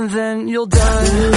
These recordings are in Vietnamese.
and then you'll die.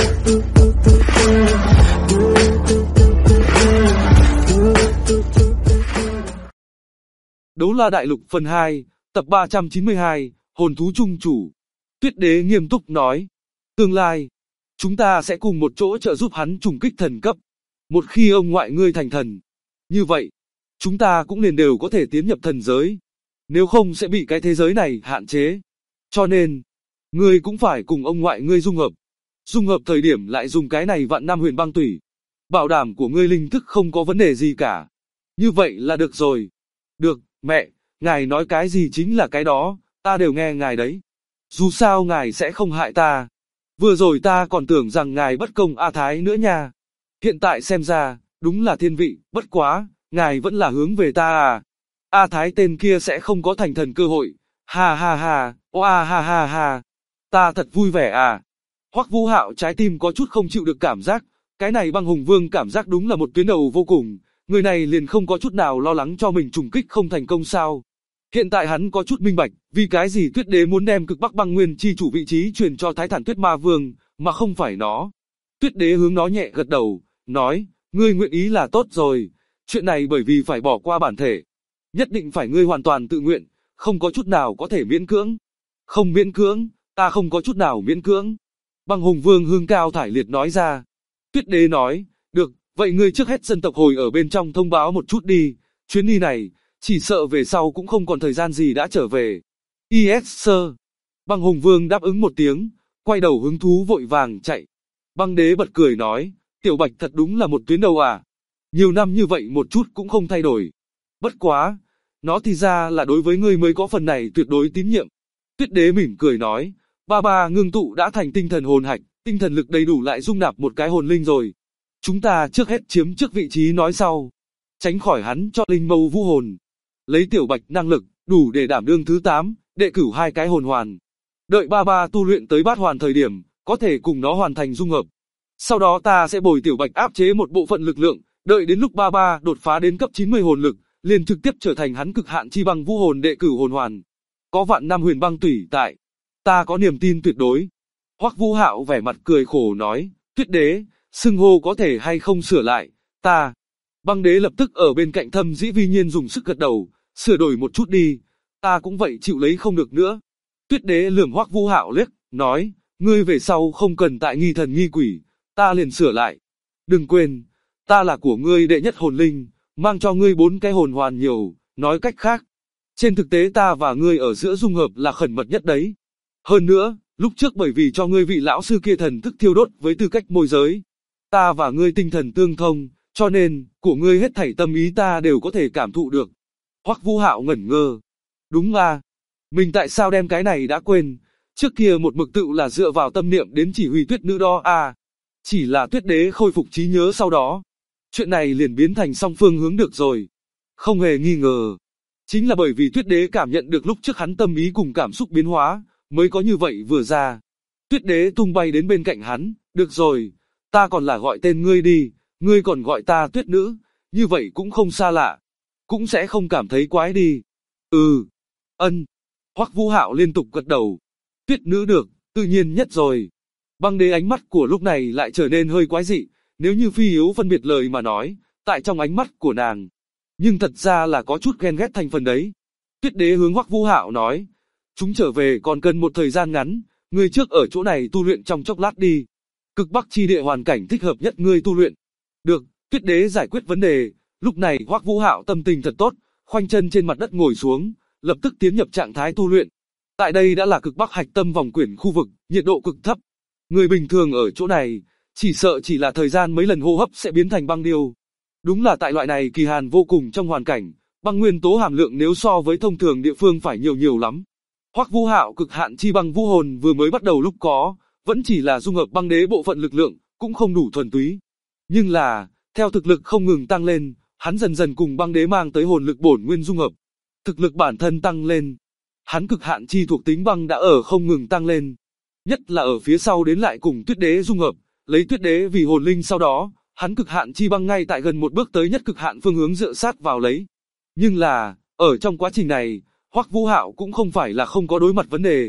Đấu La Đại Lục phần 2, tập 392, Hồn Thú Trung Chủ. Tuyết Đế nghiêm túc nói, tương lai, chúng ta sẽ cùng một chỗ trợ giúp hắn trùng kích thần cấp. Một khi ông ngoại ngươi thành thần, như vậy, chúng ta cũng liền đều có thể tiến nhập thần giới. Nếu không sẽ bị cái thế giới này hạn chế. Cho nên, ngươi cũng phải cùng ông ngoại ngươi dung hợp. Dung hợp thời điểm lại dùng cái này vạn năm huyền băng tủy. Bảo đảm của ngươi linh thức không có vấn đề gì cả. Như vậy là được rồi. Được, mẹ, ngài nói cái gì chính là cái đó, ta đều nghe ngài đấy. Dù sao ngài sẽ không hại ta. Vừa rồi ta còn tưởng rằng ngài bất công A Thái nữa nha. Hiện tại xem ra, đúng là thiên vị, bất quá, ngài vẫn là hướng về ta à. A Thái tên kia sẽ không có thành thần cơ hội. Ha ha ha, oa ha ha ha. Ta thật vui vẻ à. Hoắc Vũ Hạo trái tim có chút không chịu được cảm giác, cái này Băng Hùng Vương cảm giác đúng là một tuyến đầu vô cùng, người này liền không có chút nào lo lắng cho mình trùng kích không thành công sao. Hiện tại hắn có chút minh bạch, vì cái gì Tuyết Đế muốn đem Cực Bắc Băng Nguyên chi chủ vị trí truyền cho Thái Thản Tuyết Ma Vương, mà không phải nó. Tuyết Đế hướng nó nhẹ gật đầu, nói, ngươi nguyện ý là tốt rồi, chuyện này bởi vì phải bỏ qua bản thể. Nhất định phải ngươi hoàn toàn tự nguyện, không có chút nào có thể miễn cưỡng. Không miễn cưỡng, ta không có chút nào miễn cưỡng. Băng Hùng Vương hương cao thải liệt nói ra. Tuyết Đế nói, được, vậy ngươi trước hết dân tộc hồi ở bên trong thông báo một chút đi, chuyến đi này, chỉ sợ về sau cũng không còn thời gian gì đã trở về. Yes sir. Băng Hùng Vương đáp ứng một tiếng, quay đầu hứng thú vội vàng chạy. Băng Đế bật cười nói, Tiểu Bạch thật đúng là một tuyến đầu à. Nhiều năm như vậy một chút cũng không thay đổi. Bất quá, nó thì ra là đối với ngươi mới có phần này tuyệt đối tín nhiệm. Tuyết Đế mỉm cười nói, ba ngưng tụ đã thành tinh thần hồn hạch, tinh thần lực đầy đủ lại dung nạp một cái hồn linh rồi. Chúng ta trước hết chiếm trước vị trí nói sau. Tránh khỏi hắn cho linh mâu vũ hồn. Lấy Tiểu Bạch năng lực, đủ để đảm đương thứ 8, đệ cửu 2 cái hồn hoàn. Đợi ba tu luyện tới bát hoàn thời điểm, có thể cùng nó hoàn thành dung hợp. Sau đó ta sẽ bồi Tiểu Bạch áp chế một bộ phận lực lượng, đợi đến lúc ba đột phá đến cấp 90 hồn lực, liền trực tiếp trở thành hắn cực hạn chi băng vũ hồn đệ cửu hồn hoàn. Có vạn năm huyền băng tủy tại, ta có niềm tin tuyệt đối. Hoắc Vũ Hạo vẻ mặt cười khổ nói, Tuyết Đế, xưng hô có thể hay không sửa lại, ta. Băng Đế lập tức ở bên cạnh Thâm Dĩ Vi Nhiên dùng sức gật đầu, sửa đổi một chút đi, ta cũng vậy chịu lấy không được nữa. Tuyết Đế lườm Hoắc Vũ Hạo liếc, nói, ngươi về sau không cần tại nghi thần nghi quỷ, ta liền sửa lại. Đừng quên, ta là của ngươi đệ nhất hồn linh, mang cho ngươi 4 cái hồn hoàn nhiều, nói cách khác. Trên thực tế ta và ngươi ở giữa dung hợp là khẩn mật nhất đấy. Hơn nữa, lúc trước bởi vì cho ngươi vị lão sư kia thần thức thiêu đốt với tư cách môi giới. Ta và ngươi tinh thần tương thông, cho nên, của ngươi hết thảy tâm ý ta đều có thể cảm thụ được. Hoắc Vũ Hạo ngẩn ngơ. Đúng à, mình tại sao đem cái này đã quên, trước kia một mực tự là dựa vào tâm niệm đến chỉ huy Tuyết Nữ đó à. Chỉ là Tuyết Đế khôi phục trí nhớ sau đó. Chuyện này liền biến thành song phương hướng được rồi. Không hề nghi ngờ. Chính là bởi vì Tuyết Đế cảm nhận được lúc trước hắn tâm ý cùng cảm xúc biến hóa, mới có như vậy vừa ra. Tuyết Đế tung bay đến bên cạnh hắn, được rồi, ta còn là gọi tên ngươi đi, ngươi còn gọi ta Tuyết Nữ, như vậy cũng không xa lạ, cũng sẽ không cảm thấy quái đi. Ân. Hoắc Vũ Hạo liên tục gật đầu. Tuyết Nữ được, tự nhiên nhất rồi. Băng Đế ánh mắt của lúc này lại trở nên hơi quái dị, nếu như Phi Yếu phân biệt lời mà nói, tại trong ánh mắt của nàng. Nhưng thật ra là có chút ghen ghét thành phần đấy. Tuyết Đế hướng Hoắc Vũ Hạo nói, chúng trở về còn cần một thời gian ngắn, ngươi trước ở chỗ này tu luyện trong chốc lát đi. Cực Bắc chi địa hoàn cảnh thích hợp nhất ngươi tu luyện. Được, Tuyết Đế giải quyết vấn đề, lúc này Hoắc Vũ Hạo tâm tình thật tốt, khoanh chân trên mặt đất ngồi xuống, lập tức tiến nhập trạng thái tu luyện. Tại đây đã là Cực Bắc hạch tâm vòng quyển khu vực, nhiệt độ cực thấp. Người bình thường ở chỗ này, chỉ sợ chỉ là thời gian mấy lần hô hấp sẽ biến thành băng điêu. Đúng là tại loại này kỳ hàn vô cùng trong hoàn cảnh, băng nguyên tố hàm lượng nếu so với thông thường địa phương phải nhiều lắm. Hoắc Vũ Hạo cực hạn chi băng vũ hồn vừa mới bắt đầu lúc có, vẫn chỉ là dung hợp băng đế bộ phận lực lượng, cũng không đủ thuần túy. Nhưng là, theo thực lực không ngừng tăng lên, hắn dần dần cùng băng đế mang tới hồn lực bổn nguyên dung hợp. Thực lực bản thân tăng lên. Hắn cực hạn chi thuộc tính băng đã ở không ngừng tăng lên. Nhất là ở phía sau đến lại cùng Tuyết Đế dung hợp, lấy Tuyết Đế vì hồn linh sau đó, hắn cực hạn chi băng ngay tại gần một bước tới nhất cực hạn phương hướng dựa sát vào lấy. Nhưng là, ở trong quá trình này, Hoắc Vũ Hạo cũng không phải là không có đối mặt vấn đề.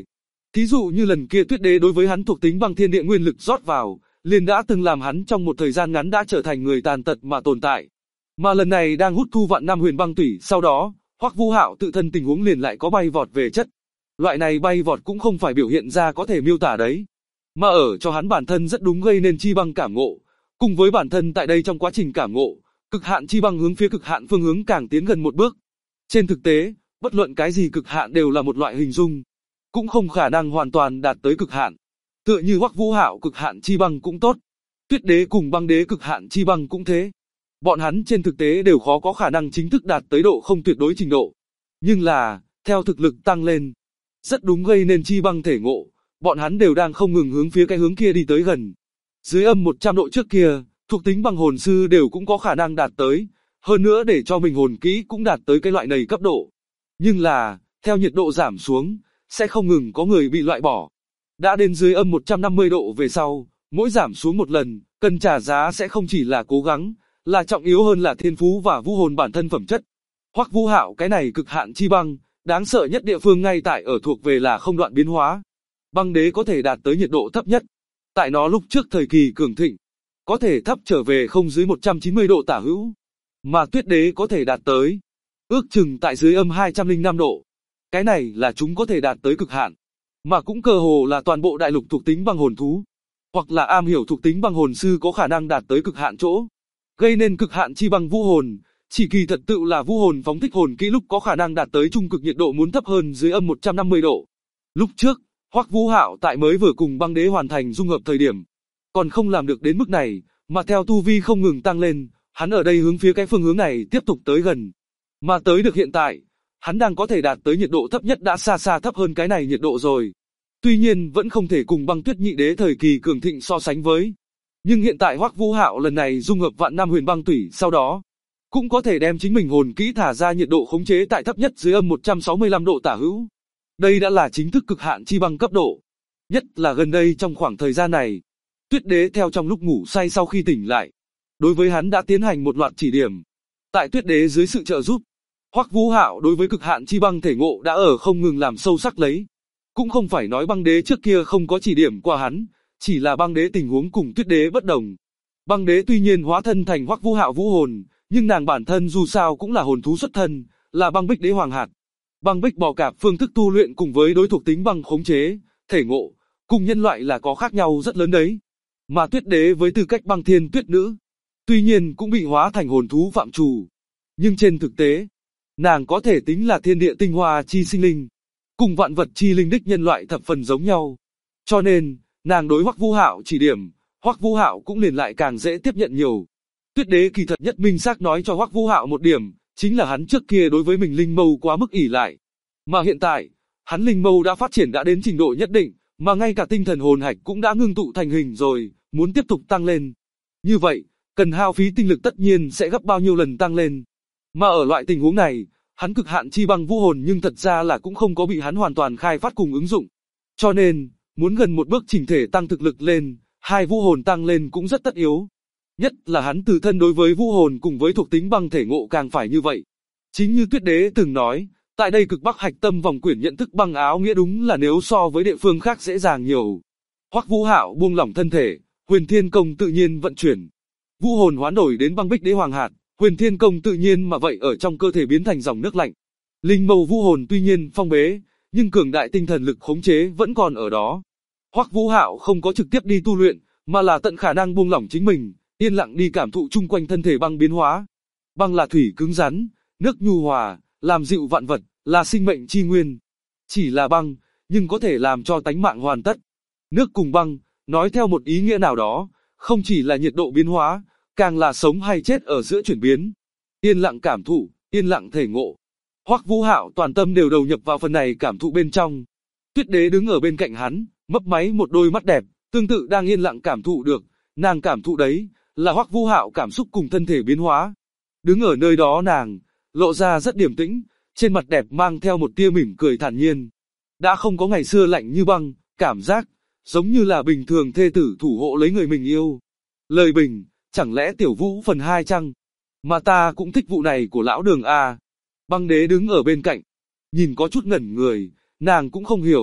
Thí dụ như lần kia Tuyết Đế đối với hắn thuộc tính băng thiên địa nguyên lực rót vào, liền đã từng làm hắn trong một thời gian ngắn đã trở thành người tàn tật mà tồn tại. Mà lần này đang hút thu vạn năm huyền băng tủy, sau đó, Hoắc Vũ Hạo tự thân tình huống liền lại có bay vọt về chất. Loại này bay vọt cũng không phải biểu hiện ra có thể miêu tả đấy, mà ở cho hắn bản thân rất đúng gây nên chi băng cảm ngộ, cùng với bản thân tại đây trong quá trình cảm ngộ, cực hạn chi băng hướng phía cực hạn phương hướng càng tiến gần một bước. Trên thực tế, bất luận cái gì cực hạn đều là một loại hình dung, cũng không khả năng hoàn toàn đạt tới cực hạn. Tựa như Hoắc Vũ Hạo cực hạn chi băng cũng tốt, Tuyết Đế cùng Băng Đế cực hạn chi băng cũng thế. Bọn hắn trên thực tế đều khó có khả năng chính thức đạt tới độ không tuyệt đối trình độ. Nhưng là, theo thực lực tăng lên, rất đúng gây nên chi băng thể ngộ, bọn hắn đều đang không ngừng hướng phía cái hướng kia đi tới gần. Dưới âm 100 độ trước kia, thuộc tính băng hồn sư đều cũng có khả năng đạt tới, hơn nữa để cho mình hồn kỹ cũng đạt tới cái loại này cấp độ. Nhưng là, theo nhiệt độ giảm xuống, sẽ không ngừng có người bị loại bỏ. Đã đến dưới âm 150 độ về sau, mỗi giảm xuống một lần, cần trả giá sẽ không chỉ là cố gắng, là trọng yếu hơn là thiên phú và vũ hồn bản thân phẩm chất. Hoắc Vũ Hạo cái này cực hạn chi băng, đáng sợ nhất địa phương ngay tại ở thuộc về là không đoạn biến hóa. Băng Đế có thể đạt tới nhiệt độ thấp nhất. Tại nó lúc trước thời kỳ cường thịnh, có thể thấp trở về không dưới 190 độ tả hữu. Mà Tuyết Đế có thể đạt tới, ước chừng tại dưới âm 205 độ. Cái này là chúng có thể đạt tới cực hạn. Mà cũng cơ hồ là toàn bộ đại lục thuộc tính băng hồn thú, hoặc là am hiểu thuộc tính băng hồn sư có khả năng đạt tới cực hạn chỗ. Gây nên cực hạn chi băng vũ hồn, chỉ kỳ thật tự là vũ hồn phóng thích hồn kỹ lúc có khả năng đạt tới trung cực nhiệt độ muốn thấp hơn dưới âm 150 độ. Lúc trước, Hoắc Vũ Hạo tại mới vừa cùng Băng Đế hoàn thành dung hợp thời điểm, còn không làm được đến mức này, mà theo tu vi không ngừng tăng lên, hắn ở đây hướng phía cái phương hướng này tiếp tục tới gần. Mà tới được hiện tại, hắn đang có thể đạt tới nhiệt độ thấp nhất đã xa xa thấp hơn cái này nhiệt độ rồi. Tuy nhiên vẫn không thể cùng Băng Tuyết Nhị Đế thời kỳ cường thịnh so sánh với. Nhưng hiện tại Hoắc Vũ Hạo lần này dung hợp vạn năm huyền băng tủy sau đó, cũng có thể đem chính mình hồn kỹ thả ra nhiệt độ khống chế tại thấp nhất dưới âm 165 độ tả hữu. Đây đã là chính thức cực hạn chi băng cấp độ. Nhất là gần đây trong khoảng thời gian này, Tuyết Đế theo trong lúc ngủ say sau khi tỉnh lại, đối với hắn đã tiến hành một loạt chỉ điểm. Tại Tuyết Đế dưới sự trợ giúp, Hoắc Vũ Hạo đối với cực hạn chi băng thể ngộ đã ở không ngừng làm sâu sắc lấy. Cũng không phải nói Băng Đế trước kia không có chỉ điểm qua hắn, chỉ là Băng Đế tình huống cùng Tuyết Đế bất đồng. Băng Đế tuy nhiên hóa thân thành Hoắc Vũ Hạo vũ hồn, nhưng nàng bản thân dù sao cũng là hồn thú xuất thân, là Băng Bích Đế Hoàng hạt. Băng Bích bò cạp phương thức tu luyện cùng với đối thuộc tính băng khống chế, thể ngộ, cùng nhân loại là có khác nhau rất lớn đấy. Mà Tuyết Đế với tư cách Băng Thiên Tuyết Nữ, tuy nhiên cũng bị hóa thành hồn thú phạm trù, nhưng trên thực tế, nàng có thể tính là thiên địa tinh hoa chi sinh linh, cùng vạn vật chi linh đích nhân loại thập phần giống nhau. Cho nên, nàng đối Hoắc Vũ Hạo chỉ điểm, Hoắc Vũ Hạo cũng liền lại càng dễ tiếp nhận nhiều. Tuyết Đế kỳ thật nhất minh xác nói cho Hoắc Vũ Hạo một điểm, chính là hắn trước kia đối với mình linh mâu quá mức ỷ lại. Mà hiện tại, hắn linh mâu đã phát triển đã đến trình độ nhất định, mà ngay cả tinh thần hồn hạch cũng đã ngưng tụ thành hình rồi, muốn tiếp tục tăng lên. Như vậy, cần hao phí tinh lực tất nhiên sẽ gấp bao nhiêu lần tăng lên. Mà ở loại tình huống này, hắn cực hạn chi băng vũ hồn nhưng thật ra là cũng không có bị hắn hoàn toàn khai phát cùng ứng dụng. Cho nên, muốn gần một bước chỉnh thể tăng thực lực lên, hai vũ hồn tăng lên cũng rất tất yếu. Nhất là hắn từ thân đối với vũ hồn cùng với thuộc tính băng thể ngộ càng phải như vậy. Chính như Tuyết Đế từng nói, tại đây cực bắc hạch tâm vòng quyển nhận thức băng áo nghĩa đúng là nếu so với địa phương khác dễ dàng nhiều. Hoắc Vũ Hạo buông lỏng thân thể, Huyền Thiên Công tự nhiên vận chuyển. Vũ hồn hoán đổi đến Băng Bích Đế Hoàng hạt, Huyền Thiên Công tự nhiên mà vậy ở trong cơ thể biến thành dòng nước lạnh. Linh mâu vũ hồn tuy nhiên phong bế, nhưng cường đại tinh thần lực khống chế vẫn còn ở đó. Hoắc Vũ Hạo không có trực tiếp đi tu luyện, mà là tận khả năng buông lỏng chính mình, yên lặng đi cảm thụ chung quanh thân thể băng biến hóa. Băng là thủy cứng rắn, nước nhu hòa, làm dịu vạn vật, là sinh mệnh chi nguyên. Chỉ là băng, nhưng có thể làm cho tánh mạng hoàn tất. Nước cùng băng, nói theo một ý nghĩa nào đó, không chỉ là nhiệt độ biến hóa, càng là sống hay chết ở giữa chuyển biến. Yên lặng cảm thụ, yên lặng thể ngộ. Hoắc Vũ Hạo toàn tâm đều đầu nhập vào phần này cảm thụ bên trong. Tuyết Đế đứng ở bên cạnh hắn, mấp máy một đôi mắt đẹp, tương tự đang yên lặng cảm thụ được, nàng cảm thụ đấy, là Hoắc Vũ Hạo cảm xúc cùng thân thể biến hóa. Đứng ở nơi đó nàng, lộ ra rất điềm tĩnh, trên mặt đẹp mang theo một tia mỉm cười thản nhiên. Đã không có ngày xưa lạnh như băng, cảm giác, giống như là bình thường thê tử thủ hộ lấy người mình yêu. Lời bình, chẳng lẽ Tiểu Vũ phần 2 chăng? Mà ta cũng thích vụ này của lão Đường a. Băng Đế đứng ở bên cạnh, nhìn có chút ngẩn người, nàng cũng không hiểu,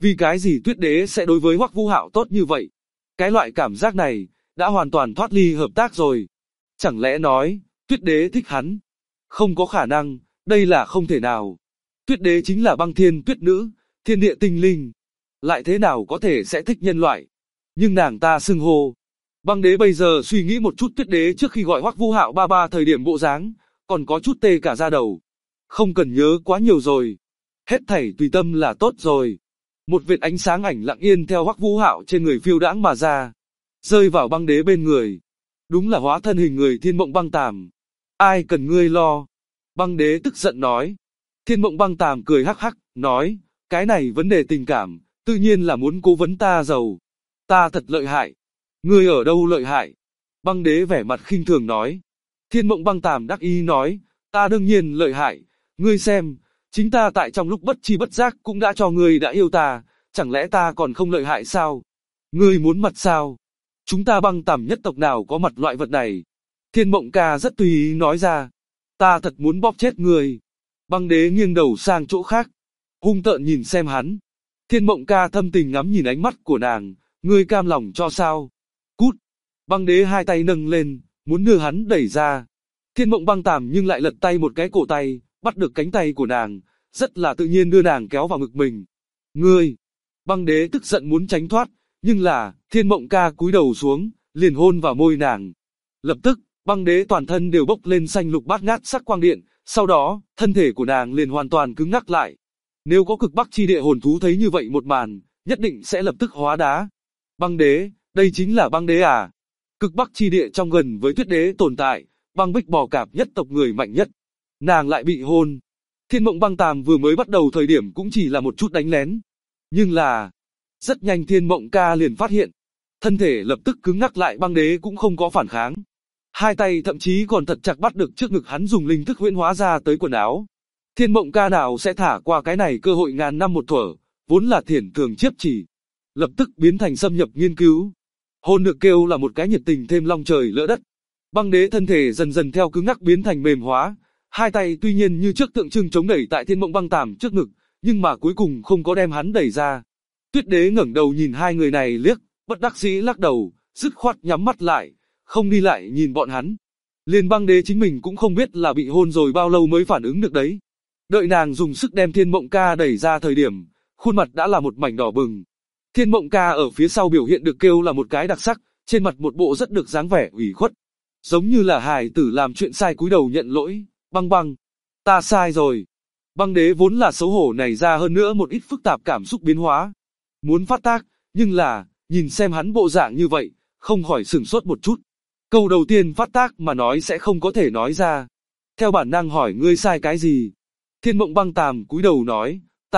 Vì cái gì Tuyết Đế sẽ đối với Hoắc Vũ Hạo tốt như vậy? Cái loại cảm giác này, đã hoàn toàn thoát ly hợp tác rồi. Chẳng lẽ nói, Tuyết Đế thích hắn? Không có khả năng, đây là không thể nào. Tuyết Đế chính là băng thiên tuyết nữ, thiên địa tinh linh. Lại thế nào có thể sẽ thích nhân loại? Nhưng nàng ta xưng hô. Băng Đế bây giờ suy nghĩ một chút Tuyết Đế trước khi gọi Hoắc Vũ Hạo ba ba thời điểm bộ dáng, còn có chút tê cả da đầu. Không cần nhớ quá nhiều rồi. Hết thảy tùy tâm là tốt rồi. Một vệt ánh sáng ảnh lặng yên theo Hoắc Vũ Hạo trên người phiêu đãng mà ra, rơi vào Băng Đế bên người. Đúng là hóa thân hình người Thiên Mộng Băng Tàm. Ai cần ngươi lo? Băng Đế tức giận nói. Thiên Mộng Băng Tàm cười hắc hắc, nói, cái này vấn đề tình cảm, tự nhiên là muốn cố vấn ta giàu. Ta thật lợi hại. Ngươi ở đâu lợi hại? Băng Đế vẻ mặt khinh thường nói. Thiên Mộng Băng Tàm đắc ý nói, ta đương nhiên lợi hại. Ngươi xem, chính ta tại trong lúc bất chi bất giác cũng đã cho ngươi đã yêu ta, chẳng lẽ ta còn không lợi hại sao? Ngươi muốn mặt sao? Chúng ta Băng Tàm nhất tộc nào có mặt loại vật này? Thiên Mộng ca rất tùy ý nói ra. Ta thật muốn bóp chết ngươi. Băng Đế nghiêng đầu sang chỗ khác, hung tợn nhìn xem hắn. Thiên Mộng ca thâm tình ngắm nhìn ánh mắt của nàng, ngươi cam lòng cho sao? Cút! Băng Đế hai tay nâng lên, muốn đưa hắn đẩy ra. Thiên Mộng Băng Tàm nhưng lại lật tay một cái cổ tay, bắt được cánh tay của nàng, rất là tự nhiên đưa nàng kéo vào ngực mình. Ngươi! Băng Đế tức giận muốn tránh thoát, nhưng là, Thiên Mộng ca cúi đầu xuống, liền hôn vào môi nàng. Lập tức, Băng Đế toàn thân đều bốc lên xanh lục bát ngát sắc quang điện, sau đó, thân thể của nàng liền hoàn toàn cứng ngắc lại. Nếu có cực bắc chi địa hồn thú thấy như vậy một màn, nhất định sẽ lập tức hóa đá. Băng Đế, đây chính là Băng Đế à? Cực bắc chi địa trong gần với Tuyết Đế tồn tại, băng bích bò cạp nhất tộc người mạnh nhất. Nàng lại bị hôn. Thiên Mộng Băng Tàm vừa mới bắt đầu thời điểm cũng chỉ là một chút đánh lén. Nhưng là, rất nhanh Thiên Mộng ca liền phát hiện. Thân thể lập tức cứng ngắc lại, Băng Đế cũng không có phản kháng. Hai tay thậm chí còn thật chặt bắt được trước ngực hắn, dùng linh thức huyễn hóa ra tới quần áo. Thiên Mộng ca nào sẽ thả qua cái này cơ hội ngàn năm một thuở, vốn là thiển thường chiếp chỉ. Lập tức biến thành xâm nhập nghiên cứu. Hôn được kêu là một cái nhiệt tình thêm long trời lỡ đất. Băng Đế thân thể dần dần theo cứng ngắc biến thành mềm hóa. Hai tay tuy nhiên như trước tượng trưng chống đẩy tại Thiên Mộng Băng Tàm trước ngực, nhưng mà cuối cùng không có đem hắn đẩy ra. Tuyết Đế ngẩng đầu nhìn hai người này liếc, bất đắc dĩ lắc đầu, dứt khoát nhắm mắt lại, không đi lại nhìn bọn hắn. Liền Băng Đế chính mình cũng không biết là bị hôn rồi bao lâu mới phản ứng được đấy. Đợi nàng dùng sức đem Thiên Mộng ca đẩy ra thời điểm, khuôn mặt đã là một mảnh đỏ bừng. Thiên Mộng ca ở phía sau biểu hiện được kêu là một cái đặc sắc, trên mặt một bộ rất được dáng vẻ ủy khuất. Giống như là hài tử làm chuyện sai cúi đầu nhận lỗi, băng băng. Ta sai rồi. Băng Đế vốn là xấu hổ này ra hơn nữa một ít phức tạp cảm xúc biến hóa. Muốn phát tác, nhưng là, nhìn xem hắn bộ dạng như vậy, không khỏi sửng sốt một chút. Câu đầu tiên phát tác mà nói sẽ không có thể nói ra. Theo bản năng hỏi ngươi sai cái gì? Thiên Mộng Băng Tàm cúi đầu nói,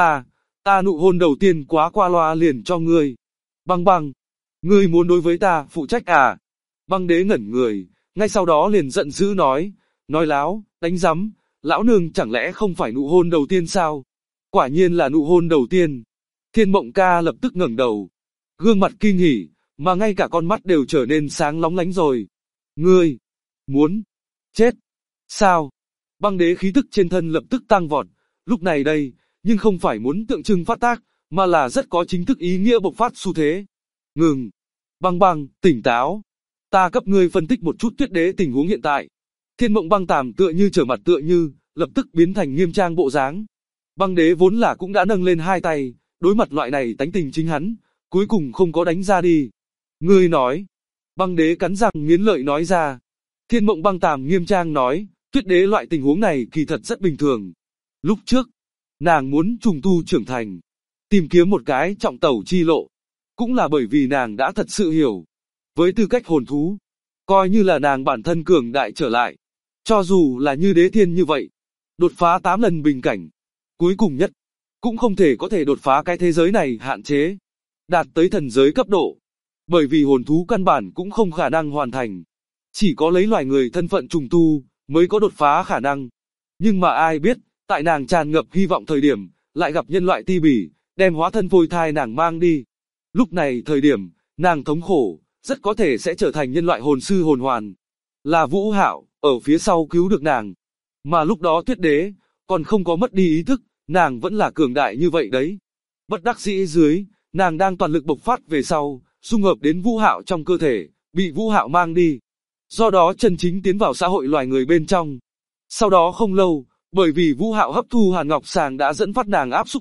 ta nụ hôn đầu tiên quá qua loa liền cho ngươi. Băng băng, ngươi muốn đối với ta phụ trách à? Băng Đế ngẩn người, ngay sau đó liền giận dữ nói láo, đánh rắm, lão nương chẳng lẽ không phải nụ hôn đầu tiên sao? Quả nhiên là nụ hôn đầu tiên. Thiên Mộng ca lập tức ngẩng đầu, gương mặt kinh hỉ, mà ngay cả con mắt đều trở nên sáng lóng lánh rồi. Ngươi, muốn, chết, sao? Băng Đế khí tức trên thân lập tức tăng vọt, lúc này đây, nhưng không phải muốn tượng trưng phát tác, mà là rất có chính thức ý nghĩa bộc phát xu thế. Ngừng, băng băng, tỉnh táo. Ta cấp ngươi phân tích một chút Tuyết Đế tình huống hiện tại. Thiên Mộng Băng Tàm tựa như trở mặt tựa như, lập tức biến thành nghiêm trang bộ dáng. Băng Đế vốn là cũng đã nâng lên hai tay, đối mặt loại này tánh tình chính hắn, cuối cùng không có đánh ra đi. Ngươi nói. Băng Đế cắn răng nghiến lợi nói ra. Thiên Mộng Băng Tàm nghiêm trang nói, Tuyết Đế loại tình huống này kỳ thật rất bình thường. Lúc trước, nàng muốn trùng tu trưởng thành, tìm kiếm một cái trọng tẩu chi lộ, cũng là bởi vì nàng đã thật sự hiểu. Với tư cách hồn thú, coi như là nàng bản thân cường đại trở lại, cho dù là như Đế Thiên như vậy, đột phá 8 lần bình cảnh, cuối cùng nhất, cũng không thể có thể đột phá cái thế giới này hạn chế, đạt tới thần giới cấp độ, bởi vì hồn thú căn bản cũng không khả năng hoàn thành, chỉ có lấy loài người thân phận trùng tu, mới có đột phá khả năng. Nhưng mà ai biết, tại nàng tràn ngập hy vọng thời điểm, lại gặp nhân loại ti bỉ, đem hóa thân phôi thai nàng mang đi. Lúc này thời điểm, nàng thống khổ, rất có thể sẽ trở thành nhân loại hồn sư hồn hoàn. Là Vũ Hạo, ở phía sau cứu được nàng. Mà lúc đó Tuyết Đế, còn không có mất đi ý thức, nàng vẫn là cường đại như vậy đấy. Bất đắc dĩ dưới, nàng đang toàn lực bộc phát về sau, dung hợp đến Vũ Hạo trong cơ thể, bị Vũ Hạo mang đi. Do đó chân chính tiến vào xã hội loài người bên trong. Sau đó không lâu, bởi vì Vũ Hạo hấp thu Hàn Ngọc Sàng đã dẫn phát nàng áp xúc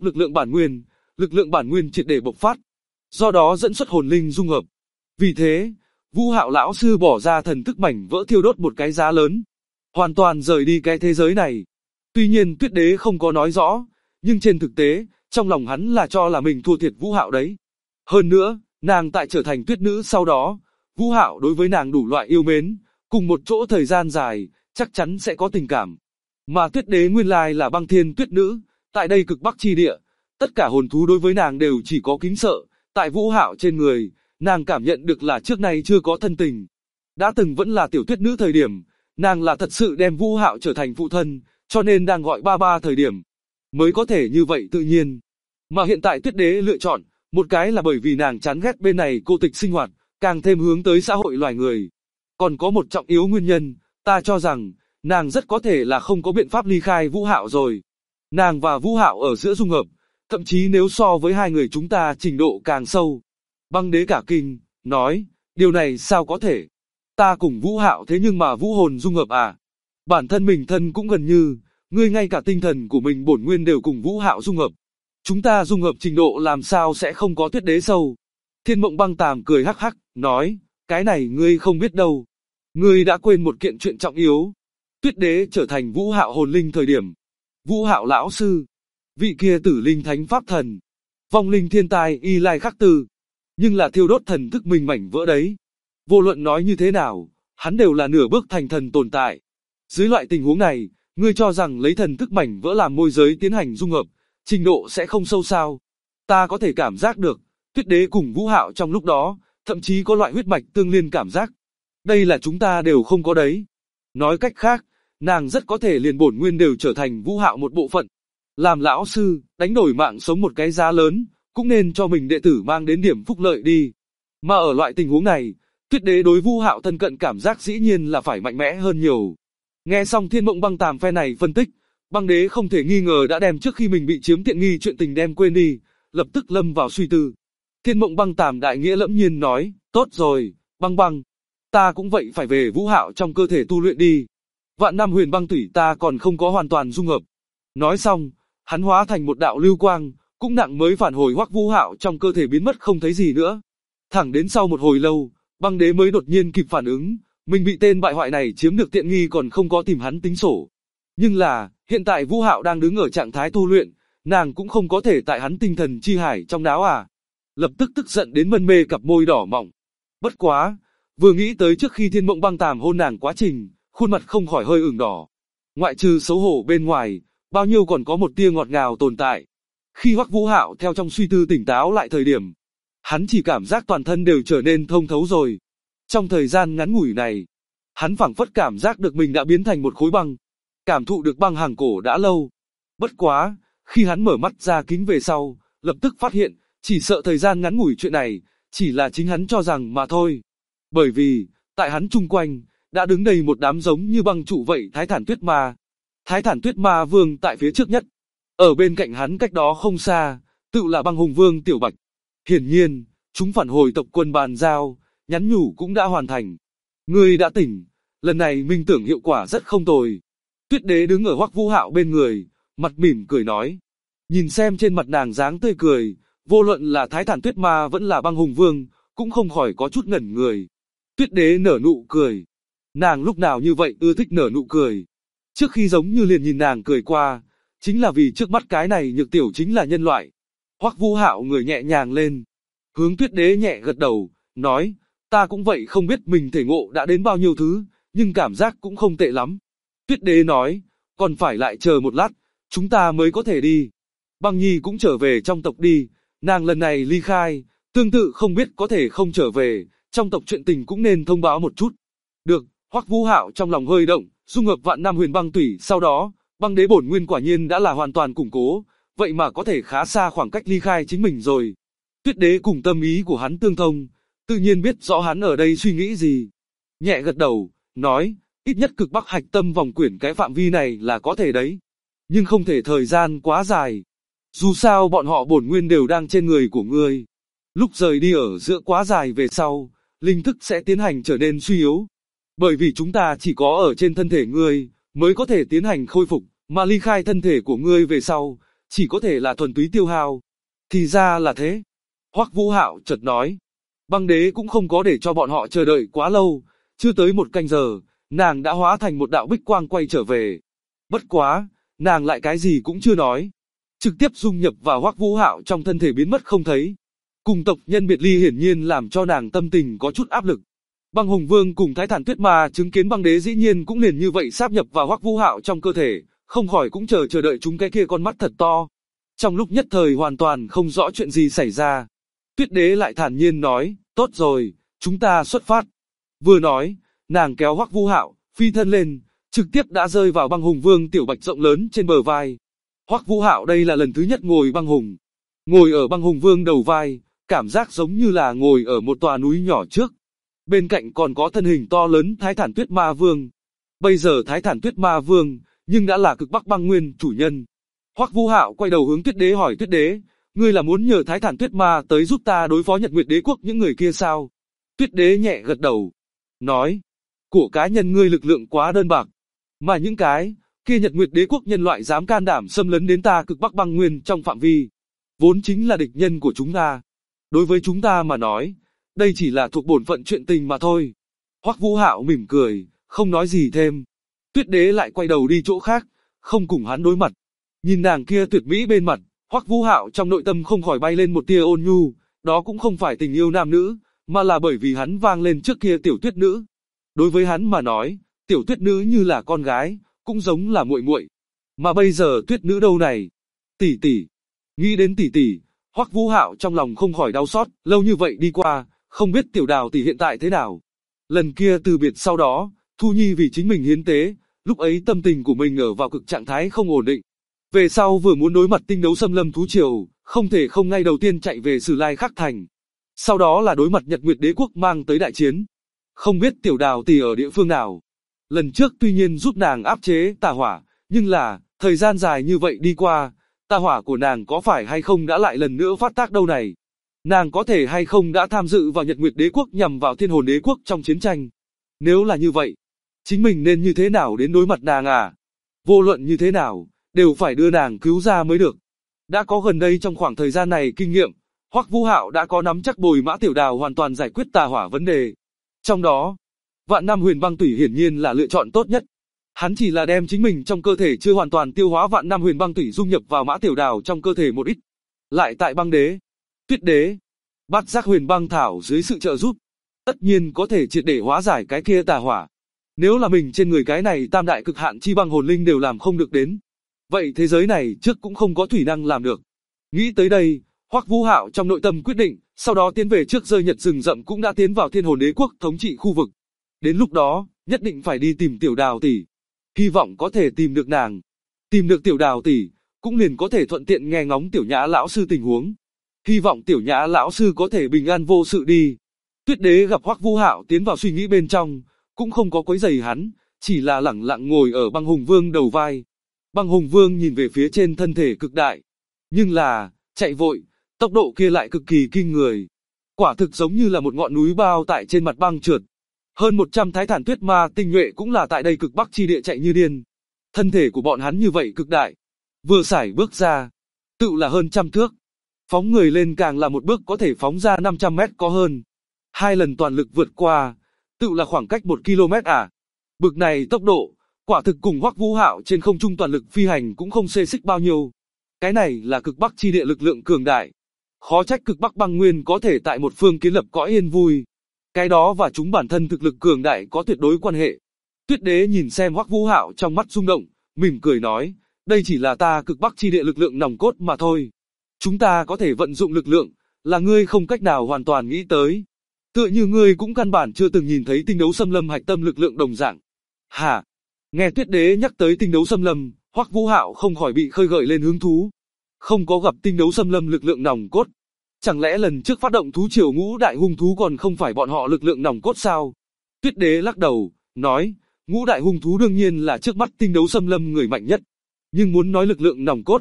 lực lượng bản nguyên triệt để bộc phát. Do đó dẫn xuất hồn linh dung hợp. Vì thế, Vũ Hạo lão sư bỏ ra thần thức mảnh vỡ thiêu đốt một cái giá lớn, hoàn toàn rời đi cái thế giới này. Tuy nhiên Tuyết Đế không có nói rõ, nhưng trên thực tế, trong lòng hắn là cho là mình thua thiệt Vũ Hạo đấy. Hơn nữa, nàng tại trở thành tuyết nữ sau đó, Vũ Hạo đối với nàng đủ loại yêu mến, cùng một chỗ thời gian dài, chắc chắn sẽ có tình cảm. Mà Tuyết Đế nguyên lai là băng thiên tuyết nữ, tại đây cực bắc chi địa, tất cả hồn thú đối với nàng đều chỉ có kính sợ, tại Vũ Hạo trên người, nàng cảm nhận được là trước nay chưa có thân tình. Đã từng vẫn là tiểu tuyết nữ thời điểm, nàng là thật sự đem Vũ Hạo trở thành phụ thân, cho nên đang gọi ba ba thời điểm, mới có thể như vậy tự nhiên. Mà hiện tại Tuyết Đế lựa chọn, một cái là bởi vì nàng chán ghét bên này cô tịch sinh hoạt, càng thêm hướng tới xã hội loài người. Còn có một trọng yếu nguyên nhân, ta cho rằng, nàng rất có thể là không có biện pháp ly khai Vũ Hạo rồi. Nàng và Vũ Hạo ở giữa dung hợp, thậm chí nếu so với hai người chúng ta trình độ càng sâu. Băng Đế cả kinh, nói, điều này sao có thể? Ta cùng Vũ Hạo thế nhưng mà vũ hồn dung hợp à? Bản thân mình thân cũng gần như, ngươi ngay cả tinh thần của mình bổn nguyên đều cùng Vũ Hạo dung hợp. Chúng ta dung hợp trình độ làm sao sẽ không có Tuyết Đế sâu? Thiên Mộng Băng Tàm cười hắc hắc, nói, cái này ngươi không biết đâu. Ngươi đã quên một kiện chuyện trọng yếu. Tuyết Đế trở thành Vũ Hạo hồn linh thời điểm. Vũ Hạo lão sư, vị kia tử linh thánh pháp thần, vong linh thiên tài y lai khắc từ, nhưng là thiêu đốt thần thức mình mảnh vỡ đấy. Vô luận nói như thế nào, hắn đều là nửa bước thành thần tồn tại. Dưới loại tình huống này, ngươi cho rằng lấy thần thức mảnh vỡ làm môi giới tiến hành dung hợp, trình độ sẽ không sâu sao? Ta có thể cảm giác được, Tuyết Đế cùng Vũ Hạo trong lúc đó, thậm chí có loại huyết mạch tương liên cảm giác. Đây là chúng ta đều không có đấy. Nói cách khác, nàng rất có thể liền bổn nguyên đều trở thành Vũ Hạo một bộ phận. Làm lão sư, đánh đổi mạng sống một cái giá lớn, cũng nên cho mình đệ tử mang đến điểm phúc lợi đi. Mà ở loại tình huống này, Tuyết Đế đối Vũ Hạo thân cận cảm giác dĩ nhiên là phải mạnh mẽ hơn nhiều. Nghe xong Thiên Mộng Băng Tàm phe này phân tích, Băng Đế không thể nghi ngờ đã đem trước khi mình bị chiếm tiện nghi chuyện tình đem quên đi, lập tức lâm vào suy tư. Thiên Mộng Băng Tàm đại nghĩa lẫm nhiên nói, tốt rồi, Băng Băng, ta cũng vậy phải về Vũ Hạo trong cơ thể tu luyện đi. Vạn năm huyền băng tủy ta còn không có hoàn toàn dung hợp. Nói xong, hắn hóa thành một đạo lưu quang, cũng nặng mới phản hồi Hoắc Vũ Hạo trong cơ thể biến mất không thấy gì nữa. Thẳng đến sau một hồi lâu, Băng Đế mới đột nhiên kịp phản ứng, mình bị tên bại hoại này chiếm được tiện nghi còn không có tìm hắn tính sổ. Nhưng là, hiện tại Vũ Hạo đang đứng ở trạng thái tu luyện, nàng cũng không có thể tại hắn tinh thần chi hải trong náo à. Lập tức tức giận đến mân mê cặp môi đỏ mọng. Bất quá, vừa nghĩ tới trước khi Thiên Mộng Băng Tàm hôn nàng quá trình, khuôn mặt không khỏi hơi ửng đỏ. Ngoại trừ xấu hổ bên ngoài, bao nhiêu còn có một tia ngọt ngào tồn tại. Khi Hoắc Vũ Hạo theo trong suy tư tỉnh táo lại thời điểm, hắn chỉ cảm giác toàn thân đều trở nên thông thấu rồi. Trong thời gian ngắn ngủi này, hắn phảng phất cảm giác được mình đã biến thành một khối băng, cảm thụ được băng hàng cổ đã lâu. Bất quá, khi hắn mở mắt ra kính về sau, lập tức phát hiện, chỉ sợ thời gian ngắn ngủi chuyện này, chỉ là chính hắn cho rằng mà thôi. Bởi vì, tại hắn chung quanh, đã đứng đầy một đám giống như băng trụ vậy Thái Thản Tuyết Ma. Thái Thản Tuyết Ma Vương tại phía trước nhất. Ở bên cạnh hắn cách đó không xa, tự là băng hùng vương Tiểu Bạch. Hiển nhiên, chúng phản hồi tộc quân bàn giao, nhắn nhủ cũng đã hoàn thành. Ngươi đã tỉnh, lần này minh tưởng hiệu quả rất không tồi. Tuyết Đế đứng ở Hoắc Vũ Hạo bên người, mặt mỉm cười nói. Nhìn xem trên mặt nàng dáng tươi cười, vô luận là Thái Thản Tuyết Ma vẫn là băng hùng vương, cũng không khỏi có chút ngẩn người. Tuyết Đế nở nụ cười. Nàng lúc nào như vậy ưa thích nở nụ cười. Trước khi giống như liền nhìn nàng cười qua, chính là vì trước mắt cái này nhược tiểu chính là nhân loại. Hoắc Vũ Hạo người nhẹ nhàng lên, hướng Tuyết Đế nhẹ gật đầu, nói, ta cũng vậy không biết mình thể ngộ đã đến bao nhiêu thứ, nhưng cảm giác cũng không tệ lắm. Tuyết Đế nói, còn phải lại chờ một lát, chúng ta mới có thể đi. Băng Nhi cũng trở về trong tộc đi, nàng lần này ly khai, tương tự không biết có thể không trở về, trong tộc chuyện tình cũng nên thông báo một chút. Được, Hoắc Vũ Hạo trong lòng hơi động, dung hợp vạn năm huyền băng tủy sau đó, Băng Đế bổn nguyên quả nhiên đã là hoàn toàn củng cố, vậy mà có thể khá xa khoảng cách ly khai chính mình rồi. Tuyết Đế cùng tâm ý của hắn tương thông, tự nhiên biết rõ hắn ở đây suy nghĩ gì. Nhẹ gật đầu, nói, ít nhất cực bắc hạch tâm vòng quyển cái phạm vi này là có thể đấy. Nhưng không thể thời gian quá dài. Dù sao bọn họ bổn nguyên đều đang trên người của ngươi. Lúc rời đi ở giữa quá dài về sau, linh thức sẽ tiến hành trở nên suy yếu. Bởi vì chúng ta chỉ có ở trên thân thể ngươi, mới có thể tiến hành khôi phục, mà ly khai thân thể của ngươi về sau, chỉ có thể là thuần túy tiêu hao. Thì ra là thế. Hoắc Vũ Hạo chợt nói. Băng đế cũng không có để cho bọn họ chờ đợi quá lâu, chưa tới 1 canh giờ, nàng đã hóa thành một đạo bích quang quay trở về. Bất quá, nàng lại cái gì cũng chưa nói, trực tiếp dung nhập vào Hoắc Vũ Hạo trong thân thể biến mất không thấy. Cùng tộc nhân biệt ly hiển nhiên làm cho nàng tâm tình có chút áp lực. Băng Hùng Vương cùng Thái Thản Tuyết Ma chứng kiến băng đế dĩ nhiên cũng liền như vậy sáp nhập vào Hoắc Vũ Hạo trong cơ thể, không khỏi cũng chờ đợi chúng cái kia con mắt thật to. Trong lúc nhất thời hoàn toàn không rõ chuyện gì xảy ra. Tuyết đế lại thản nhiên nói, tốt rồi, chúng ta xuất phát. Vừa nói, nàng kéo Hoắc Vũ Hạo, phi thân lên, trực tiếp đã rơi vào Băng Hùng Vương tiểu bạch rộng lớn trên bờ vai. Hoắc Vũ Hạo đây là lần thứ nhất ngồi băng hùng. Ngồi ở Băng Hùng Vương đầu vai, cảm giác giống như là ngồi ở một tòa núi nhỏ trước. Bên cạnh còn có thân hình to lớn Thái Thản Tuyết Ma Vương. Bây giờ Thái Thản Tuyết Ma Vương, nhưng đã là cực Bắc băng nguyên chủ nhân. Hoắc Vũ Hạo quay đầu hướng Tuyết đế hỏi Tuyết đế, ngươi là muốn nhờ Thái Thản Tuyết Ma tới giúp ta đối phó Nhật Nguyệt Đế quốc những người kia sao? Tuyết đế nhẹ gật đầu, nói, của cá nhân ngươi lực lượng quá đơn bạc, mà những cái kia Nhật Nguyệt Đế quốc nhân loại dám can đảm xâm lấn đến ta cực Bắc băng nguyên trong phạm vi, vốn chính là địch nhân của chúng ta. Đối với chúng ta mà nói, đây chỉ là thuộc bổn phận chuyện tình mà thôi. Hoắc Vũ Hạo mỉm cười, không nói gì thêm. Tuyết đế lại quay đầu đi chỗ khác, không cùng hắn đối mặt. Nhìn nàng kia tuyệt mỹ bên mặt, Hoắc Vũ Hạo trong nội tâm không khỏi bay lên một tia ôn nhu, đó cũng không phải tình yêu nam nữ, mà là bởi vì hắn vang lên trước kia tiểu tuyết nữ. Đối với hắn mà nói, tiểu tuyết nữ như là con gái, cũng giống là muội muội. Mà bây giờ tuyết nữ đâu này? Tỷ tỷ. Nghĩ đến tỷ tỷ, Hoắc Vũ Hạo trong lòng không khỏi đau xót, lâu như vậy đi qua, không biết tiểu Đào tỷ hiện tại thế nào. Lần kia từ biệt sau đó, Thu Nhi vì chính mình hiến tế, lúc ấy tâm tình của mình ở vào cực trạng thái không ổn định. Về sau vừa muốn đối mặt tinh đấu xâm lâm thú triều, không thể không ngay đầu tiên chạy về Sử Lai Khắc Thành. Sau đó là đối mặt Nhật Nguyệt Đế quốc mang tới đại chiến. Không biết tiểu Đào tỷ ở địa phương nào. Lần trước tuy nhiên giúp nàng áp chế tà hỏa, nhưng là, thời gian dài như vậy đi qua, tà hỏa của nàng có phải hay không đã lại lần nữa phát tác đâu này? Nàng có thể hay không đã tham dự vào Nhật Nguyệt Đế quốc nhằm vào Thiên Hồn Đế quốc trong chiến tranh? Nếu là như vậy, chính mình nên như thế nào đến đối mặt nàng à? Vô luận như thế nào, đều phải đưa nàng cứu ra mới được. Đã có gần đây trong khoảng thời gian này kinh nghiệm, Hoắc Vũ Hạo đã có nắm chắc bồi Mã Tiểu Đào hoàn toàn giải quyết tà hỏa vấn đề. Trong đó, Vạn Năm Huyền Băng Tủy hiển nhiên là lựa chọn tốt nhất. Hắn chỉ là đem chính mình trong cơ thể chưa hoàn toàn tiêu hóa Vạn Năm Huyền Băng Tủy dung nhập vào Mã Tiểu Đào trong cơ thể một ít. Lại tại Băng Đế, Tuyết Đế, Bát Giác Huyền Băng Thảo dưới sự trợ giúp, tất nhiên có thể triệt để hóa giải cái kia tà hỏa. Nếu là mình trên người cái này tam đại cực hạn chi băng hồn linh đều làm không được đến, vậy thế giới này trước cũng không có thủy năng làm được. Nghĩ tới đây, Hoắc Vũ Hạo trong nội tâm quyết định, sau đó tiến về trước rơi Nhật rừng rậm cũng đã tiến vào Thiên Hồn Đế quốc thống trị khu vực. Đến lúc đó, nhất định phải đi tìm tiểu Đào tỷ. Hy vọng có thể tìm được nàng. Tìm được tiểu Đào tỷ, cũng liền có thể thuận tiện nghe ngóng tiểu Nhã lão sư tình huống. Hy vọng tiểu Nhã lão sư có thể bình an vô sự đi. Tuyết đế gặp Hoắc Vũ Hạo tiến vào suy nghĩ bên trong, cũng không có quấy rầy hắn, chỉ là lẳng lặng ngồi ở Băng Hùng Vương đầu vai. Băng Hùng Vương nhìn về phía trên thân thể cực đại, nhưng là, chạy vội, tốc độ kia lại cực kỳ kinh người. Quả thực giống như là một ngọn núi bao tại trên mặt băng trượt. Hơn 100 Thái Thản Tuyết Ma tinh nhuệ cũng là tại đây cực bắc chi địa chạy như điên. Thân thể của bọn hắn như vậy cực đại, vừa sải bước ra, tự là hơn 100 thước. Phóng người lên càng là một bước có thể phóng ra 500 mét có hơn. 2 lần toàn lực vượt qua, tự là khoảng cách 1 km à. Bực này tốc độ, quả thực cùng Hoắc Vũ Hạo trên không trung toàn lực phi hành cũng không xê xích bao nhiêu. Cái này là cực bắc chi địa lực lượng cường đại. Khó trách cực bắc băng nguyên có thể tại một phương kiến lập cõi yên vui. Cái đó và chúng bản thân thực lực cường đại có tuyệt đối quan hệ. Tuyết đế nhìn xem Hoắc Vũ Hạo trong mắt rung động, mỉm cười nói, đây chỉ là ta cực bắc chi địa lực lượng nòng cốt mà thôi. Chúng ta có thể vận dụng lực lượng, là ngươi không cách nào hoàn toàn nghĩ tới. Tựa như ngươi cũng căn bản chưa từng nhìn thấy tinh đấu xâm lâm hạch tâm lực lượng đồng dạng. Hả? Nghe Tuyết đế nhắc tới tinh đấu xâm lâm, Hoắc Vũ Hạo không khỏi bị khơi gợi lên hứng thú. Không có gặp tinh đấu xâm lâm lực lượng nòng cốt. Chẳng lẽ lần trước phát động thú triều ngũ đại hung thú còn không phải bọn họ lực lượng nòng cốt sao? Tuyết đế lắc đầu, nói, ngũ đại hung thú đương nhiên là trước mắt tinh đấu xâm lâm người mạnh nhất. Nhưng muốn nói lực lượng nòng cốt,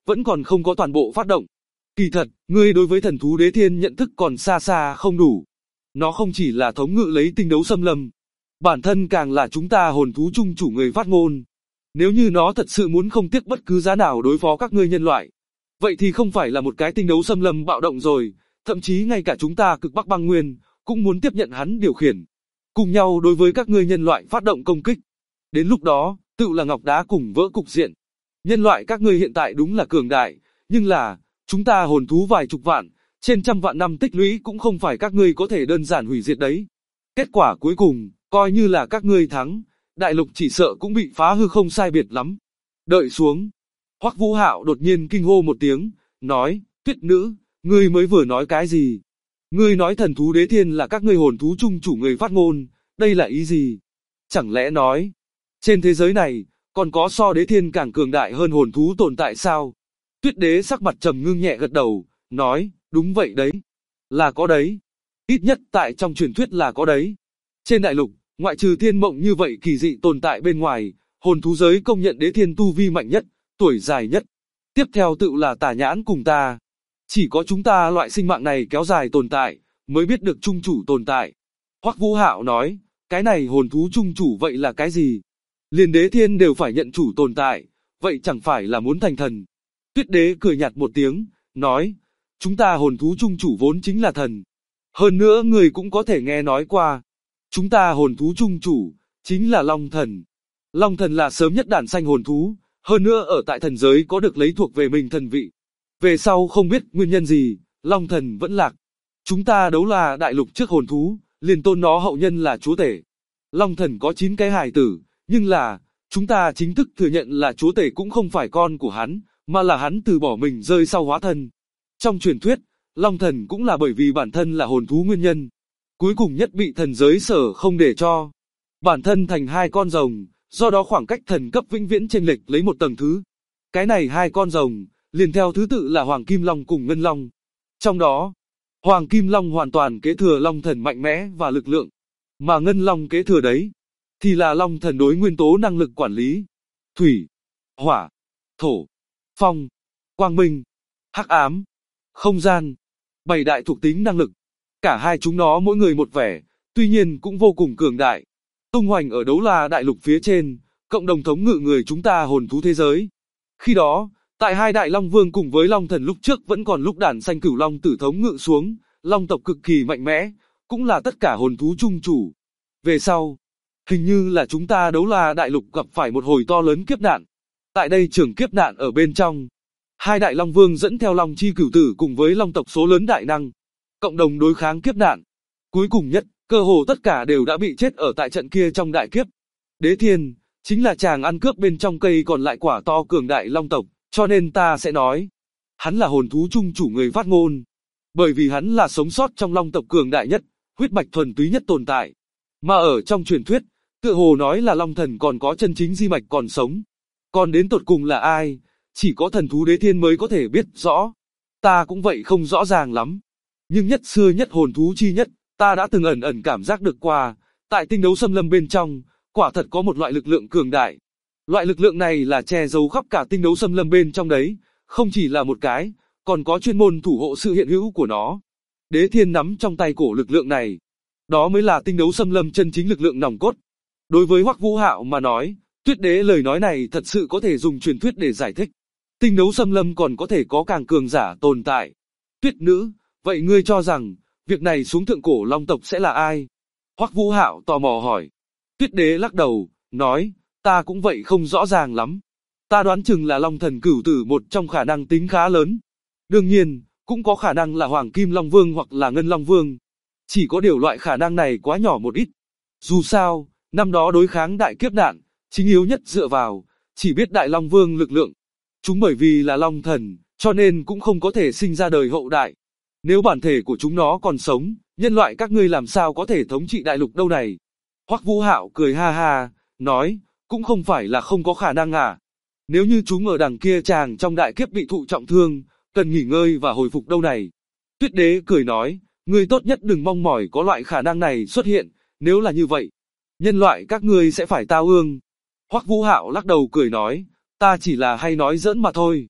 vẫn còn không có toàn bộ phát động. Kỳ thật, ngươi đối với thần thú đế thiên nhận thức còn xa xa không đủ. Nó không chỉ là thống ngự lấy tinh đấu xâm lâm, bản thân càng là chúng ta hồn thú chung chủ người phát ngôn. Nếu như nó thật sự muốn không tiếc bất cứ giá nào đối phó các ngươi nhân loại, vậy thì không phải là một cái tinh đấu xâm lâm bạo động rồi, thậm chí ngay cả chúng ta cực Bắc băng nguyên, cũng muốn tiếp nhận hắn điều khiển. Cùng nhau đối với các ngươi nhân loại phát động công kích. Đến lúc đó, tự là ngọc đá cùng vỡ cục diện. Nhân loại các ngươi hiện tại đúng là cường đại, nhưng là, chúng ta hồn thú vài chục vạn, trên trăm vạn năm tích lũy cũng không phải các ngươi có thể đơn giản hủy diệt đấy. Kết quả cuối cùng, coi như là các ngươi thắng, đại lục chỉ sợ cũng bị phá hư không sai biệt lắm. Đợi xuống. Hoắc Vũ Hạo đột nhiên kinh hô một tiếng, nói, Tuyết nữ, ngươi mới vừa nói cái gì? Ngươi nói thần thú đế thiên là các ngươi hồn thú chung chủ người phát ngôn, đây là ý gì? Chẳng lẽ nói, trên thế giới này, còn có so đế thiên càng cường đại hơn hồn thú tồn tại sao? Tuyết đế sắc mặt trầm ngưng nhẹ gật đầu, nói, đúng vậy đấy. Là có đấy. Ít nhất tại trong truyền thuyết là có đấy. Trên đại lục, ngoại trừ thiên mộng như vậy kỳ dị tồn tại bên ngoài, hồn thú giới công nhận đế thiên tu vi mạnh nhất, tuổi dài nhất. Tiếp theo tự là tà nhãn cùng ta. Chỉ có chúng ta loại sinh mạng này kéo dài tồn tại, mới biết được chung chủ tồn tại. Hoắc Vũ Hạo nói, cái này hồn thú chung chủ vậy là cái gì? Liền đế thiên đều phải nhận chủ tồn tại, vậy chẳng phải là muốn thành thần. Tuyết đế cười nhạt một tiếng, nói, chúng ta hồn thú chung chủ vốn chính là thần. Hơn nữa người cũng có thể nghe nói qua. Chúng ta hồn thú chung chủ, chính là Long Thần. Long Thần là sớm nhất đản sanh hồn thú, hơn nữa ở tại thần giới có được lấy thuộc về mình thần vị. Về sau không biết nguyên nhân gì, Long Thần vẫn lạc. Chúng ta đấu là đại lục trước hồn thú, liền tôn nó hậu nhân là chúa tể. Long Thần có 9 cái hài tử, nhưng là, chúng ta chính thức thừa nhận là chúa tể cũng không phải con của hắn, mà là hắn từ bỏ mình rơi sau hóa thân. Trong truyền thuyết, Long Thần cũng là bởi vì bản thân là hồn thú nguyên nhân. Cuối cùng nhất bị thần giới sở không để cho. Bản thân thành 2 con rồng, do đó khoảng cách thần cấp vĩnh viễn chênh lệch lấy một tầng thứ. Cái này 2 con rồng, liền theo thứ tự là Hoàng Kim Long cùng Ngân Long. Trong đó, Hoàng Kim Long hoàn toàn kế thừa Long Thần mạnh mẽ và lực lượng, mà Ngân Long kế thừa đấy, thì là Long Thần đối nguyên tố năng lực quản lý. Thủy, hỏa, thổ, phong, quang minh, hắc ám, không gian, 7 đại thuộc tính năng lực. Cả hai chúng nó mỗi người một vẻ, tuy nhiên cũng vô cùng cường đại. Tung hoành ở đấu la đại lục phía trên, cộng đồng thống ngự người chúng ta hồn thú thế giới. Khi đó, tại 2 đại Long Vương cùng với Long Thần lúc trước vẫn còn lúc đàn sanh cửu Long tử thống ngự xuống, Long tộc cực kỳ mạnh mẽ, cũng là tất cả hồn thú chung chủ. Về sau, hình như là chúng ta đấu la đại lục gặp phải một hồi to lớn kiếp nạn. Tại đây trường kiếp nạn ở bên trong, 2 đại Long Vương dẫn theo Long chi cửu tử cùng với Long tộc số lớn đại năng, cộng đồng đối kháng kiếp nạn. Cuối cùng nhất, cơ hồ tất cả đều đã bị chết ở tại trận kia trong đại kiếp. Đế thiên, chính là chàng ăn cướp bên trong cây còn lại quả to cường đại Long tộc, cho nên ta sẽ nói, hắn là hồn thú chung chủ người phát ngôn. Bởi vì hắn là sống sót trong Long tộc cường đại nhất, huyết mạch thuần túy nhất tồn tại. Mà ở trong truyền thuyết, tựa hồ nói là Long Thần còn có chân chính di mạch còn sống. Còn đến tột cùng là ai, chỉ có thần thú đế thiên mới có thể biết rõ. Ta cũng vậy không rõ ràng lắm. Nhưng nhất xưa nhất hồn thú chi nhất, ta đã từng ẩn ẩn cảm giác được qua, tại tinh đấu xâm lâm bên trong, quả thật có một loại lực lượng cường đại. Loại lực lượng này là che giấu khắp cả tinh đấu xâm lâm bên trong đấy, không chỉ là một cái, còn có chuyên môn thủ hộ sự hiện hữu của nó. Đế thiên nắm trong tay cổ lực lượng này, đó mới là tinh đấu xâm lâm chân chính lực lượng nòng cốt. Đối với Hoắc Vũ Hạo mà nói, Tuyết đế lời nói này thật sự có thể dùng truyền thuyết để giải thích. Tinh đấu xâm lâm còn có thể có càng cường giả tồn tại. Tuyết nữ, vậy ngươi cho rằng, việc này xuống thượng cổ Long tộc sẽ là ai? Hoắc Vũ Hạo tò mò hỏi. Tuyết đế lắc đầu, nói, ta cũng vậy không rõ ràng lắm. Ta đoán chừng là Long Thần cửu tử một trong khả năng tính khá lớn. Đương nhiên, cũng có khả năng là Hoàng Kim Long Vương hoặc là Ngân Long Vương. Chỉ có điều loại khả năng này quá nhỏ một ít. Dù sao, năm đó đối kháng đại kiếp nạn, chính yếu nhất dựa vào, chỉ biết Đại Long Vương lực lượng. Chúng bởi vì là Long Thần, cho nên cũng không có thể sinh ra đời hậu đại. Nếu bản thể của chúng nó còn sống, nhân loại các ngươi làm sao có thể thống trị đại lục đâu này? Hoắc Vũ Hạo cười ha ha, nói, cũng không phải là không có khả năng à. Nếu như chúng ở đằng kia chàng trong đại kiếp bị thụ trọng thương, cần nghỉ ngơi và hồi phục đâu này. Tuyết đế cười nói, ngươi tốt nhất đừng mong mỏi có loại khả năng này xuất hiện, nếu là như vậy, nhân loại các ngươi sẽ phải tao ương. Hoắc Vũ Hạo lắc đầu cười nói, ta chỉ là hay nói giỡn mà thôi.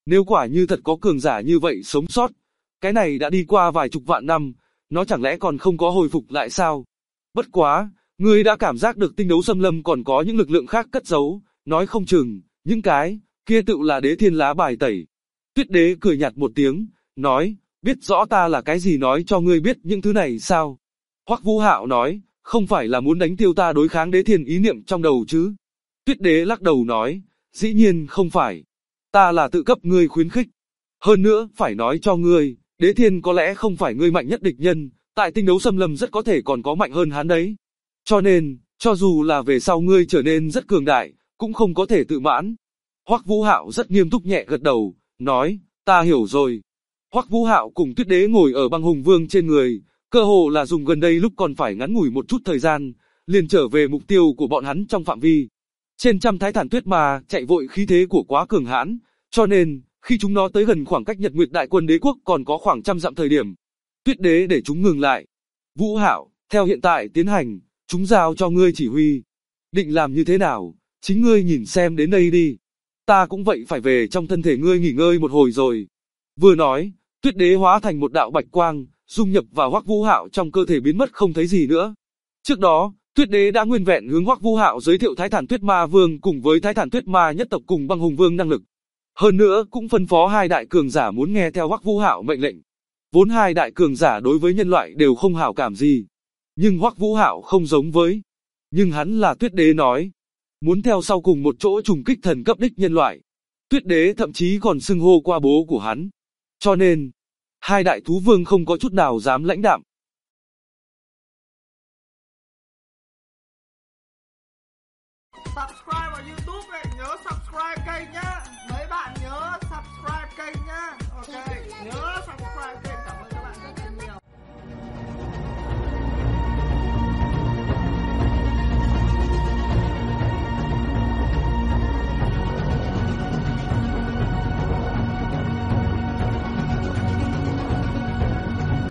Nếu quả như thật có cường giả như vậy sống sót, cái này đã đi qua vài chục vạn năm, nó chẳng lẽ còn không có hồi phục lại sao? Bất quá, ngươi đã cảm giác được tinh đấu xâm lâm còn có những lực lượng khác cất giấu, nói không chừng, những cái kia tự là đế thiên lá bài tẩy. Tuyết đế cười nhạt một tiếng, nói, biết rõ ta là cái gì nói cho ngươi biết những thứ này sao? Hoắc Vũ Hạo nói, không phải là muốn đánh tiêu ta đối kháng đế thiên ý niệm trong đầu chứ? Tuyết đế lắc đầu nói, dĩ nhiên không phải. Ta là tự cấp ngươi khuyến khích. Hơn nữa, phải nói cho ngươi, đế thiên có lẽ không phải ngươi mạnh nhất địch nhân, tại tinh đấu xâm lâm rất có thể còn có mạnh hơn hắn đấy. Cho nên, cho dù là về sau ngươi trở nên rất cường đại, cũng không có thể tự mãn. Hoắc Vũ Hạo rất nghiêm túc nhẹ gật đầu, nói, ta hiểu rồi. Hoắc Vũ Hạo cùng Tuyết đế ngồi ở băng hùng vương trên người, cơ hồ là dùng gần đây lúc còn phải ngắn ngủi một chút thời gian, liền trở về mục tiêu của bọn hắn trong phạm vi. Trên trăm thái thản tuyết ma chạy vội khí thế của quá cường hãn, cho nên, khi chúng nó tới gần khoảng cách Nhật Nguyệt Đại Quân Đế Quốc còn có khoảng trăm dặm thời điểm, Tuyết đế để chúng ngừng lại. Vũ Hạo, theo hiện tại tiến hành, chúng giao cho ngươi chỉ huy. Định làm như thế nào, chính ngươi nhìn xem đến đây đi. Ta cũng vậy phải về trong thân thể ngươi nghỉ ngơi một hồi rồi. Vừa nói, Tuyết đế hóa thành một đạo bạch quang, dung nhập vào Hoắc Vũ Hạo trong cơ thể biến mất không thấy gì nữa. Trước đó, Tuyết đế đã nguyên vẹn hướng Hoắc Vũ Hạo giới thiệu Thái Thản Tuyết Ma Vương cùng với Thái Thản Tuyết Ma nhất tộc cùng Băng Hùng Vương năng lực. Hơn nữa cũng phân phó hai đại cường giả muốn nghe theo Hoắc Vũ Hạo mệnh lệnh. Vốn hai đại cường giả đối với nhân loại đều không hảo cảm gì, nhưng Hoắc Vũ Hạo không giống với. Nhưng hắn là Tuyết đế nói, muốn theo sau cùng một chỗ trùng kích thần cấp đích nhân loại. Tuyết đế thậm chí còn xưng hô qua bố của hắn. Cho nên, hai đại thú vương không có chút nào dám lãnh đạm. Subscribe vào YouTube này, nhớ subscribe kênh nhá.